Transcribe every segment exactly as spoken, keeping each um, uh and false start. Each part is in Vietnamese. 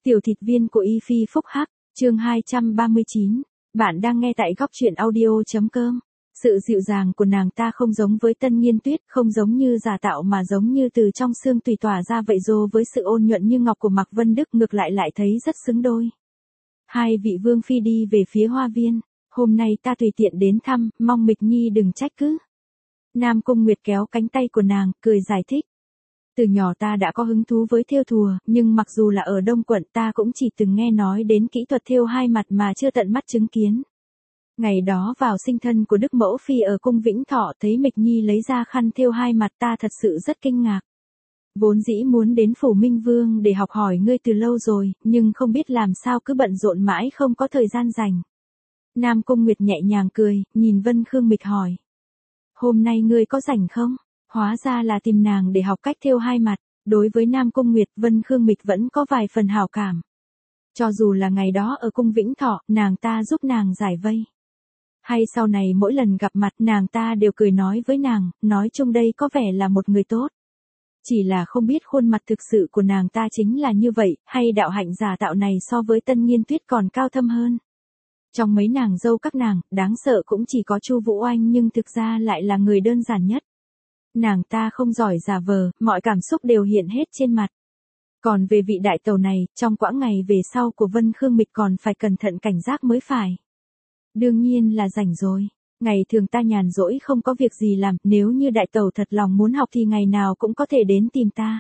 Tiểu thịt viên của Y Phi Phúc Hắc, chương hai trăm ba mươi chín. Bạn đang nghe tại góc truyện audio.com. Sự dịu dàng của nàng ta không giống với Tân Nghiên Tuyết, không giống như giả tạo mà giống như từ trong xương tùy tỏa ra vậy, rồi với sự ôn nhuận như ngọc của Mạc Vân Đức ngược lại lại thấy rất xứng đôi. Hai vị vương phi đi về phía hoa viên, hôm nay ta tùy tiện đến thăm, mong Mịch Nhi đừng trách cứ. Nam Cung Nguyệt kéo cánh tay của nàng, cười giải thích. Từ nhỏ ta đã có hứng thú với thêu thùa, nhưng mặc dù là ở Đông Quận ta cũng chỉ từng nghe nói đến kỹ thuật thêu hai mặt mà chưa tận mắt chứng kiến. Ngày đó vào sinh thân của Đức Mẫu Phi ở cung Vĩnh Thọ thấy Mịch Nhi lấy ra khăn thêu hai mặt, ta thật sự rất kinh ngạc. Vốn dĩ muốn đến phủ Minh Vương để học hỏi ngươi từ lâu rồi, nhưng không biết làm sao cứ bận rộn mãi không có thời gian dành. Nam Cung Nguyệt nhẹ nhàng cười, nhìn Vân Khương Mịch hỏi. Hôm nay ngươi có rảnh không? Hóa ra là tìm nàng để học cách thêu hai mặt. Đối với Nam Cung Nguyệt, Vân Khương Mịch vẫn có vài phần hảo cảm. Cho dù là ngày đó ở cung Vĩnh Thọ, nàng ta giúp nàng giải vây. Hay sau này mỗi lần gặp mặt nàng ta đều cười nói với nàng, nói chung đây có vẻ là một người tốt. Chỉ là không biết khuôn mặt thực sự của nàng ta chính là như vậy, hay đạo hạnh giả tạo này so với Tân Nghiên Tuyết còn cao thâm hơn. Trong mấy nàng dâu các nàng, đáng sợ cũng chỉ có Chu Vũ Oanh, nhưng thực ra lại là người đơn giản nhất. Nàng ta không giỏi giả vờ, mọi cảm xúc đều hiện hết trên mặt. Còn về vị đại tẩu này, trong quãng ngày về sau của Vân Khương Mịch còn phải cẩn thận cảnh giác mới phải. Đương nhiên là rảnh rồi. Ngày thường ta nhàn rỗi không có việc gì làm, nếu như đại tẩu thật lòng muốn học thì ngày nào cũng có thể đến tìm ta.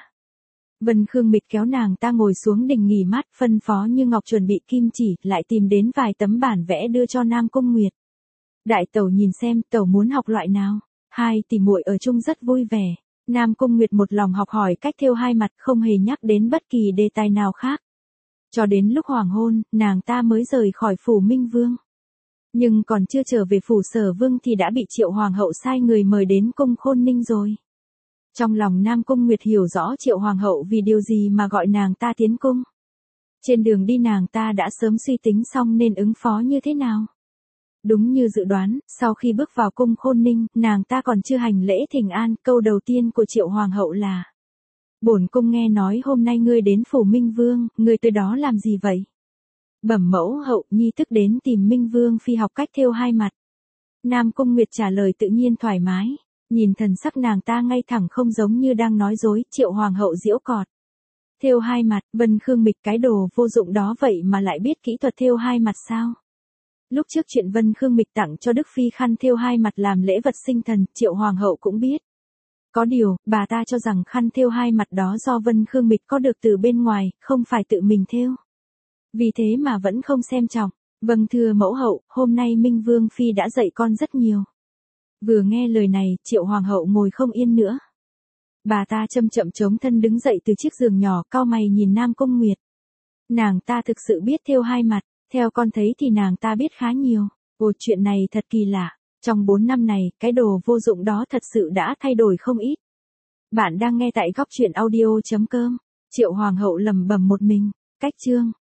Vân Khương Mịch kéo nàng ta ngồi xuống đình nghỉ mát, phân phó Như Ngọc chuẩn bị kim chỉ, lại tìm đến vài tấm bản vẽ đưa cho Nam Cung Nguyệt. Đại tẩu nhìn xem, tẩu muốn học loại nào? Hai tỷ muội ở chung rất vui vẻ. Nam Cung Nguyệt một lòng học hỏi cách thêu hai mặt, không hề nhắc đến bất kỳ đề tài nào khác. Cho đến lúc hoàng hôn, nàng ta mới rời khỏi phủ Minh Vương. Nhưng còn chưa trở về phủ Sở Vương thì đã bị Triệu Hoàng hậu sai người mời đến cung Khôn Ninh rồi. Trong lòng Nam Cung Nguyệt hiểu rõ Triệu Hoàng hậu vì điều gì mà gọi nàng ta tiến cung. Trên đường đi nàng ta đã sớm suy tính xong nên ứng phó như thế nào. Đúng như dự đoán, sau khi bước vào cung Khôn Ninh, nàng ta còn chưa hành lễ thỉnh an, câu đầu tiên của Triệu Hoàng hậu là: Bổn cung nghe nói hôm nay ngươi đến phủ Minh Vương, ngươi tới đó làm gì vậy? Bẩm mẫu hậu, nhi tức đến tìm Minh Vương phi học cách thêu hai mặt. Nam Cung Nguyệt trả lời tự nhiên thoải mái, nhìn thần sắc nàng ta ngay thẳng không giống như đang nói dối. Triệu Hoàng hậu giễu cợt. Thêu hai mặt, Vân Khương Mịch cái đồ vô dụng đó vậy mà lại biết kỹ thuật thêu hai mặt sao? Lúc trước chuyện Vân Khương Mịch tặng cho Đức Phi khăn thêu hai mặt làm lễ vật sinh thần, Triệu Hoàng hậu cũng biết. Có điều, bà ta cho rằng khăn thêu hai mặt đó do Vân Khương Mịch có được từ bên ngoài, không phải tự mình thêu. Vì thế mà vẫn không xem trọng. Vâng thưa mẫu hậu, hôm nay Minh Vương Phi đã dạy con rất nhiều. Vừa nghe lời này, Triệu Hoàng hậu ngồi không yên nữa. Bà ta chậm chậm chống thân đứng dậy từ chiếc giường nhỏ, cau mày nhìn Nam Cung Nguyệt. Nàng ta thực sự biết thêu hai mặt. Theo con thấy thì nàng ta biết khá nhiều. Ồ, chuyện này thật kỳ lạ. Trong bốn năm này, cái đồ vô dụng đó thật sự đã thay đổi không ít. Bạn đang nghe tại góc truyện audio.com. Triệu Hoàng hậu lẩm bẩm một mình. Cách chương.